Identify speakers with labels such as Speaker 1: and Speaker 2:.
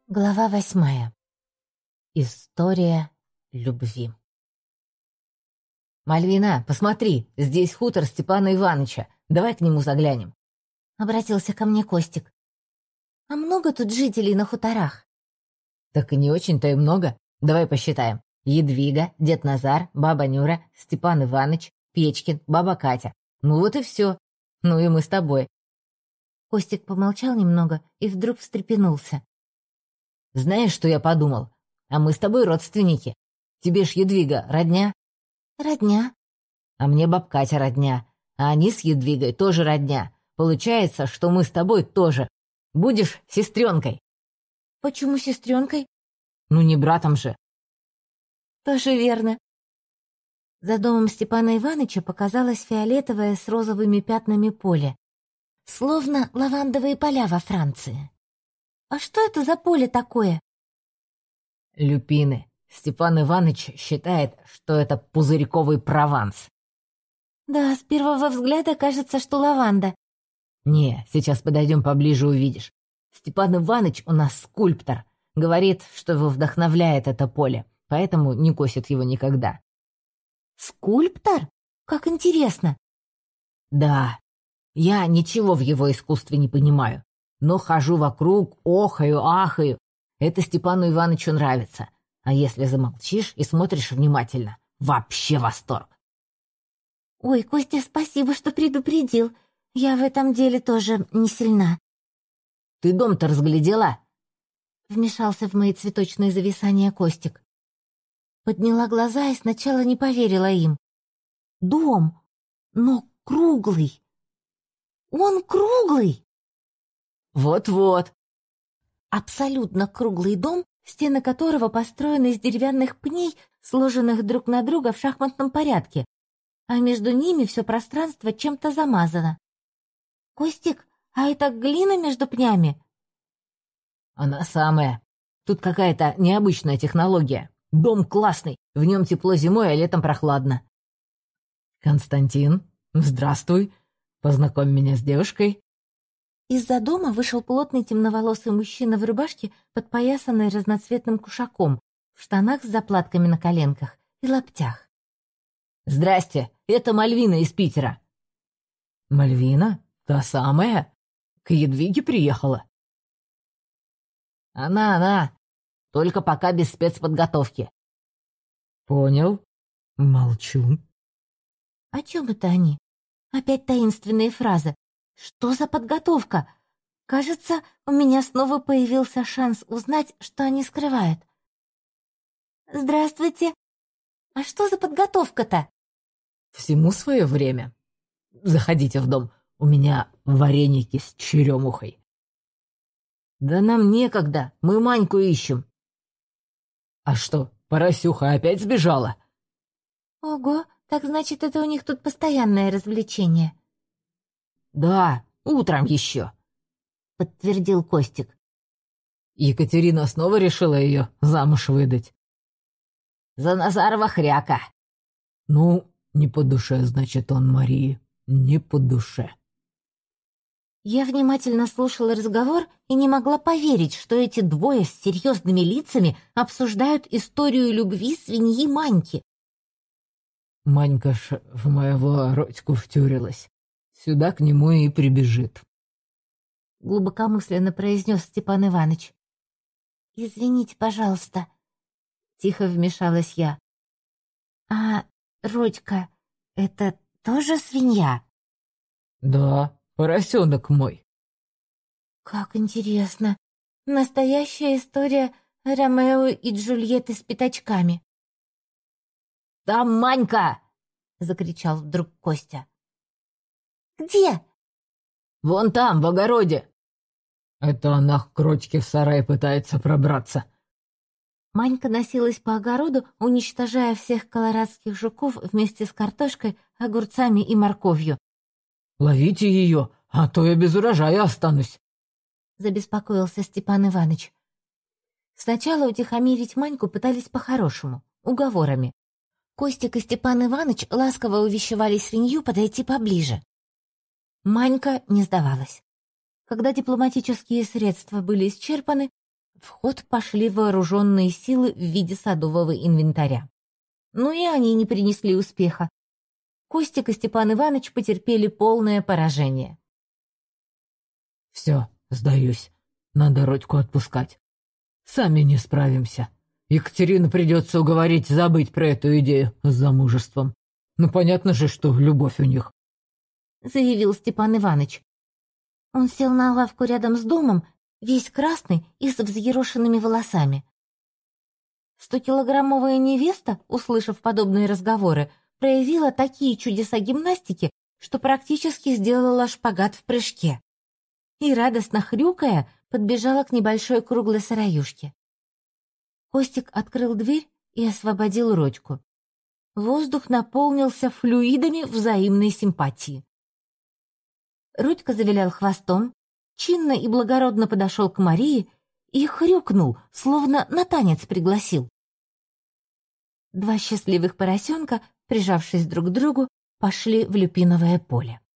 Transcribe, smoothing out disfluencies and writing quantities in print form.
Speaker 1: Глава 8. История любви. «Мальвина, посмотри, здесь хутор Степана Иваныча. Давай к нему заглянем», — обратился ко мне Костик. «А много тут жителей на хуторах?» «Так и не очень-то и много. Давай посчитаем. Едвига, дед Назар, баба Нюра, Степан Иваныч, Печкин, баба Катя. Ну вот и все. Ну и мы с тобой». Костик помолчал немного и вдруг встрепенулся. «Знаешь, что я подумал? А мы с тобой родственники. Тебе ж Едвига родня?» «Родня». «А мне баб Катя родня. А они с Едвигой тоже родня. Получается, что мы с тобой тоже. Будешь сестренкой». «Почему сестренкой?» «Ну не братом же». «Тоже верно». За домом Степана Иваныча показалось фиолетовое с розовыми пятнами поле. Словно лавандовые поля во Франции. «А что это за поле такое?»
Speaker 2: «Люпины. Степан Иваныч считает, что это пузырьковый Прованс».
Speaker 1: «Да, с первого взгляда кажется, что лаванда».
Speaker 2: «Не, сейчас подойдем поближе, увидишь. Степан Иваныч у нас скульптор. Говорит, что его вдохновляет это поле, поэтому не косит его никогда».
Speaker 1: «Скульптор? Как интересно!»
Speaker 2: «Да, я ничего в его искусстве не понимаю, но хожу вокруг, охаю, ахаю. Это Степану Иванычу нравится. А если замолчишь и смотришь внимательно, вообще восторг».
Speaker 1: «Ой, Костя, спасибо, что предупредил. Я в этом деле тоже не сильна».
Speaker 2: «Ты дом-то разглядела?»
Speaker 1: Вмешался в мои цветочные зависания Костик. Подняла глаза и сначала не поверила им. «Дом, но круглый. Он круглый!»
Speaker 2: «Вот-вот».
Speaker 1: Абсолютно круглый дом, стены которого построены из деревянных пней, сложенных друг на друга в шахматном порядке, а между ними все пространство чем-то замазано. «Костик, а это глина между пнями?»
Speaker 2: «Она самая. Тут какая-то необычная технология. Дом классный, в нем тепло зимой, а летом прохладно». «Константин, здравствуй. Познакомь меня с девушкой».
Speaker 1: Из-за дома вышел плотный темноволосый мужчина в рубашке, подпоясанной разноцветным кушаком, в штанах с заплатками на коленках и лаптях.
Speaker 2: «Здрасте, это Мальвина из Питера». «Мальвина? Та самая? К Едвиге приехала?» «Она, только пока без спецподготовки». «Понял. Молчу».
Speaker 1: «О чем это они? Опять таинственные фразы. Что за подготовка? Кажется, у меня снова появился шанс узнать, что они скрывают». «Здравствуйте. А что за подготовка-то?»
Speaker 2: «Всему свое время. Заходите в дом. У меня вареники с черемухой». «Да нам некогда. Мы Маньку ищем». «А что, поросюха опять сбежала?»
Speaker 1: «Ого, так значит, это у них тут постоянное развлечение».
Speaker 2: «Да, утром еще», — подтвердил Костик. «Екатерина снова решила ее замуж выдать». «За Назарова хряка». «Ну, не по душе, значит, он Марии, не по душе».
Speaker 1: Я внимательно слушала разговор и не могла поверить, что эти двое с серьезными лицами обсуждают историю любви свиньи Маньки.
Speaker 2: «Манька ж в моего Родьку втюрилась. Сюда к нему и прибежит»,
Speaker 1: — глубокомысленно произнес Степан Иваныч. «Извините, пожалуйста», — тихо вмешалась я. «А Родька — это тоже свинья?»
Speaker 2: «Да, поросенок мой».
Speaker 1: «Как интересно. Настоящая история Ромео и Джульетты с пятачками».
Speaker 2: «Там Манька!» — закричал вдруг Костя.
Speaker 1: «Где?»
Speaker 2: «Вон там, в огороде». «Это она к Родьке в сарай пытается пробраться».
Speaker 1: Манька носилась по огороду, уничтожая всех колорадских жуков вместе с картошкой, огурцами и морковью.
Speaker 2: «Ловите ее, а то я без урожая останусь»,
Speaker 1: — забеспокоился Степан Иваныч. Сначала утихомирить Маньку пытались по-хорошему, уговорами. Костик и Степан Иваныч ласково увещевали свинью подойти поближе. Манька не сдавалась. Когда дипломатические средства были исчерпаны, В ход пошли вооруженные силы в виде садового инвентаря. Но и они не принесли успеха. Костик и Степан Иванович потерпели полное поражение.
Speaker 2: «Все, сдаюсь. Надо Родьку отпускать. Сами не справимся. Екатерину придется уговорить забыть про эту идею с замужеством. Ну, понятно же, что любовь у них»,
Speaker 1: — заявил Степан Иванович. Он сел на лавку рядом с домом, весь красный и с взъерошенными волосами. 100-килограммовая невеста, услышав подобные разговоры, проявила такие чудеса гимнастики, что практически сделала шпагат в прыжке. И, радостно хрюкая, подбежала к небольшой круглой сыроюшке. Костик открыл дверь и освободил Родьку. Воздух наполнился флюидами взаимной симпатии. Родька завилял хвостом, чинно и благородно подошел к Марии и хрюкнул, словно на танец пригласил. Два счастливых поросенка, прижавшись друг к другу, пошли в люпиновое поле.